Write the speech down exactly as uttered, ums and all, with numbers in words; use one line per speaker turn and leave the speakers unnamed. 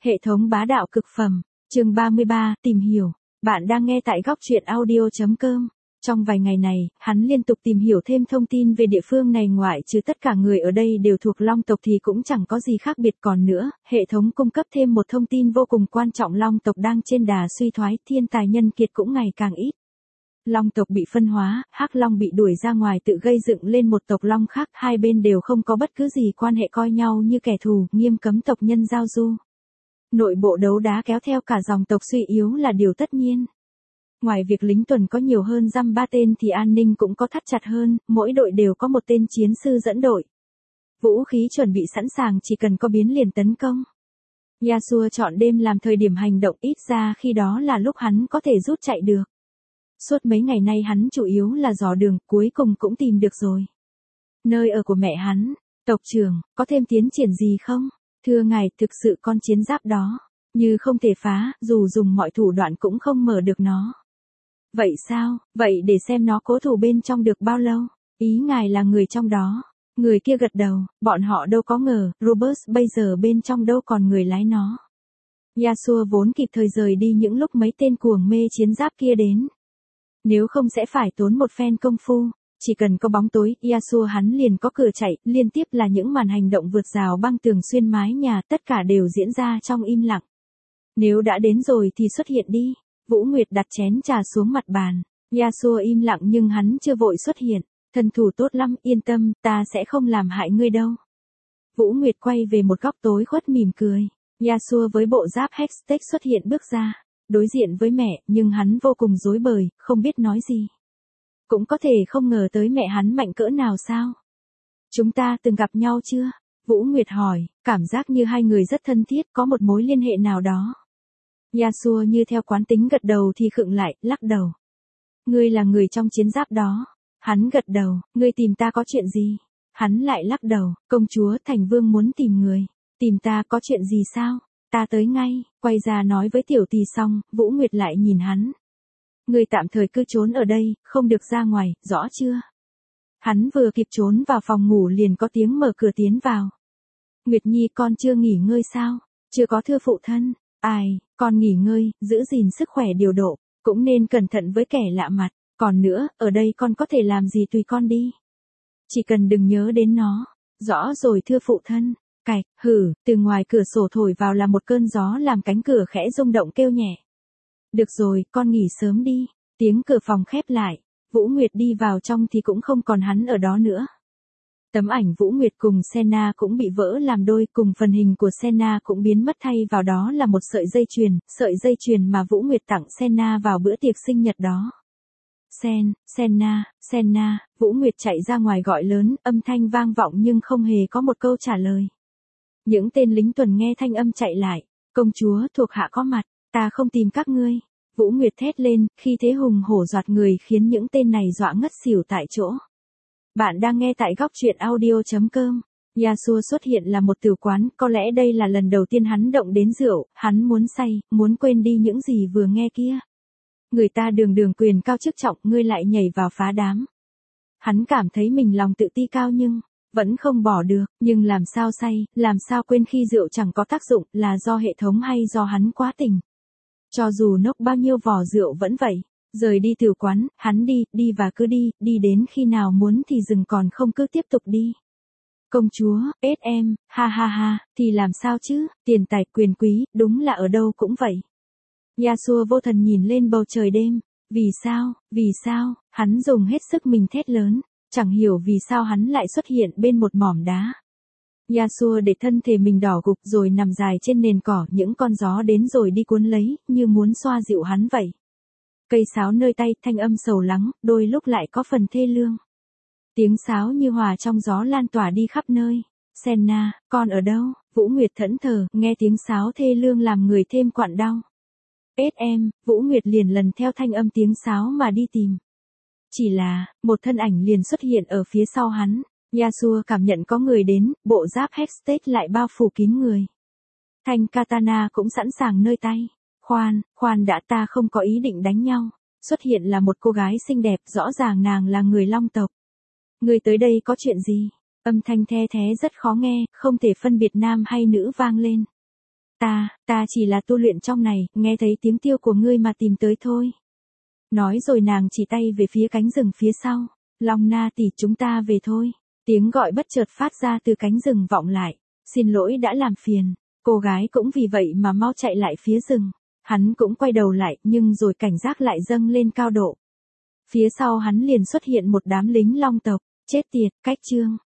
Hệ thống bá đạo cực phẩm, chương ba mươi ba, tìm hiểu. Bạn đang nghe tại góc truyện audio chấm com. Trong vài ngày này, hắn liên tục tìm hiểu thêm thông tin về địa phương này, ngoại trừ tất cả người ở đây đều thuộc Long tộc thì cũng chẳng có gì khác biệt. Còn nữa, hệ thống cung cấp thêm một thông tin vô cùng quan trọng: Long tộc đang trên đà suy thoái, thiên tài nhân kiệt cũng ngày càng ít. Long tộc bị phân hóa, Hắc Long bị đuổi ra ngoài tự gây dựng lên một tộc Long khác, hai bên đều không có bất cứ gì quan hệ, coi nhau như kẻ thù, nghiêm cấm tộc nhân giao du. Nội bộ đấu đá kéo theo cả dòng tộc suy yếu là điều tất nhiên. Ngoài việc lính tuần có nhiều hơn dăm ba tên thì an ninh cũng có thắt chặt hơn, mỗi đội đều có một tên chiến sư dẫn đội. Vũ khí chuẩn bị sẵn sàng, chỉ cần có biến liền tấn công. Yasuo chọn đêm làm thời điểm hành động, ít ra khi đó là lúc hắn có thể rút chạy được. Suốt mấy ngày nay hắn chủ yếu là dò đường, cuối cùng cũng tìm được rồi. Nơi ở của mẹ hắn. Tộc trưởng, có thêm tiến triển gì không? Thưa ngài, thực sự con chiến giáp đó như không thể phá, dù dùng mọi thủ đoạn cũng không mở được nó. Vậy sao? Vậy để xem nó cố thủ bên trong được bao lâu? Ý ngài là người trong đó. Người kia gật đầu, bọn họ đâu có ngờ, Robert bây giờ bên trong đâu còn người lái nó. Yasuo vốn kịp thời rời đi những lúc mấy tên cuồng mê chiến giáp kia đến. Nếu không sẽ phải tốn một phen công phu. Chỉ cần có bóng tối, Yasuo hắn liền có cửa chạy, liên tiếp là những màn hành động vượt rào băng tường xuyên mái nhà, tất cả đều diễn ra trong im lặng. Nếu đã đến rồi thì xuất hiện đi. Vũ Nguyệt đặt chén trà xuống mặt bàn. Yasuo im lặng nhưng hắn chưa vội xuất hiện. Thần thủ tốt lắm, yên tâm, ta sẽ không làm hại ngươi đâu. Vũ Nguyệt quay về một góc tối khuất mỉm cười. Yasuo với bộ giáp Hextech xuất hiện bước ra. Đối diện với mẹ, nhưng hắn vô cùng rối bời, không biết nói gì. Cũng có thể không ngờ tới mẹ hắn mạnh cỡ nào sao? Chúng ta từng gặp nhau chưa? Vũ Nguyệt hỏi, cảm giác như hai người rất thân thiết, có một mối liên hệ nào đó. Yasuo như theo quán tính gật đầu thì khựng lại, lắc đầu. Ngươi là người trong chiến giáp đó. Hắn gật đầu, ngươi tìm ta có chuyện gì? Hắn lại lắc đầu, công chúa Thành Vương muốn tìm người. Tìm ta có chuyện gì sao? Ta tới ngay, quay ra nói với tiểu tỳ xong, Vũ Nguyệt lại nhìn hắn. Ngươi tạm thời cứ trốn ở đây, không được ra ngoài, rõ chưa? Hắn vừa kịp trốn vào phòng ngủ liền có tiếng mở cửa tiến vào. Nguyệt Nhi, con chưa nghỉ ngơi sao? Chưa có, thưa phụ thân. Ai, con nghỉ ngơi, giữ gìn sức khỏe điều độ, cũng nên cẩn thận với kẻ lạ mặt. Còn nữa, ở đây con có thể làm gì tùy con đi. Chỉ cần đừng nhớ đến nó. Rõ rồi thưa phụ thân. Cạch, hử, từ ngoài cửa sổ thổi vào là một cơn gió làm cánh cửa khẽ rung động kêu nhẹ. Được rồi, con nghỉ sớm đi. Tiếng cửa phòng khép lại. Vũ Nguyệt đi vào trong thì cũng không còn hắn ở đó nữa. Tấm ảnh Vũ Nguyệt cùng Senna cũng bị vỡ làm đôi, cùng phần hình của Senna cũng biến mất, thay vào đó là một sợi dây chuyền, sợi dây chuyền mà Vũ Nguyệt tặng Senna vào bữa tiệc sinh nhật đó. Sen, Senna, Senna, Vũ Nguyệt chạy ra ngoài gọi lớn, âm thanh vang vọng nhưng không hề có một câu trả lời. Những tên lính tuần nghe thanh âm chạy lại. Công chúa thuộc hạ có mặt, ta không tìm các ngươi. Vũ Nguyệt thét lên, khi thế hùng hổ dọa người khiến những tên này dọa ngất xỉu tại chỗ. Bạn đang nghe tại góc truyện audio chấm com. Yasuo xuất hiện là một tử quán, có lẽ đây là lần đầu tiên hắn động đến rượu, hắn muốn say, muốn quên đi những gì vừa nghe kia. Người ta đường đường quyền cao chức trọng, ngươi lại nhảy vào phá đám. Hắn cảm thấy mình lòng tự ti cao nhưng vẫn không bỏ được, nhưng làm sao say, làm sao quên khi rượu chẳng có tác dụng, là do hệ thống hay do hắn quá tỉnh. Cho dù nốc bao nhiêu vò rượu vẫn vậy. Rời đi từ quán, hắn đi, đi và cứ đi, đi đến khi nào muốn thì dừng, còn không cứ tiếp tục đi. Công chúa, ết em, ha ha ha, thì làm sao chứ, tiền tài quyền quý, đúng là ở đâu cũng vậy. Yasuo vô thần nhìn lên bầu trời đêm. Vì sao, vì sao, hắn dùng hết sức mình thét lớn, chẳng hiểu vì sao hắn lại xuất hiện bên một mỏm đá. Yasuo để thân thể mình đỏ gục rồi nằm dài trên nền cỏ, những con gió đến rồi đi cuốn lấy, như muốn xoa dịu hắn vậy. Cây sáo nơi tay, thanh âm sầu lắng, đôi lúc lại có phần thê lương. Tiếng sáo như hòa trong gió lan tỏa đi khắp nơi. Senna, con ở đâu? Vũ Nguyệt thẫn thờ, nghe tiếng sáo thê lương làm người thêm quặn đau. Ết em, Vũ Nguyệt liền lần theo thanh âm tiếng sáo mà đi tìm. Chỉ là, một thân ảnh liền xuất hiện ở phía sau hắn. Yasuo cảm nhận có người đến, bộ giáp Hextech lại bao phủ kín người. Thanh katana cũng sẵn sàng nơi tay. Khoan, khoan đã, ta không có ý định đánh nhau. Xuất hiện là một cô gái xinh đẹp, rõ ràng nàng là người Long tộc. Người tới đây có chuyện gì? Âm thanh the thé rất khó nghe, không thể phân biệt nam hay nữ vang lên. Ta, ta chỉ là tu luyện trong này, nghe thấy tiếng kêu của ngươi mà tìm tới thôi. Nói rồi nàng chỉ tay về phía cánh rừng phía sau. Long Na tỷ, chúng ta về thôi. Tiếng gọi bất chợt phát ra từ cánh rừng vọng lại. Xin lỗi đã làm phiền. Cô gái cũng vì vậy mà mau chạy lại phía rừng. Hắn cũng quay đầu lại, nhưng rồi cảnh giác lại dâng lên cao độ. Phía sau hắn liền xuất hiện một đám lính long tộc. Chết tiệt, cách chương.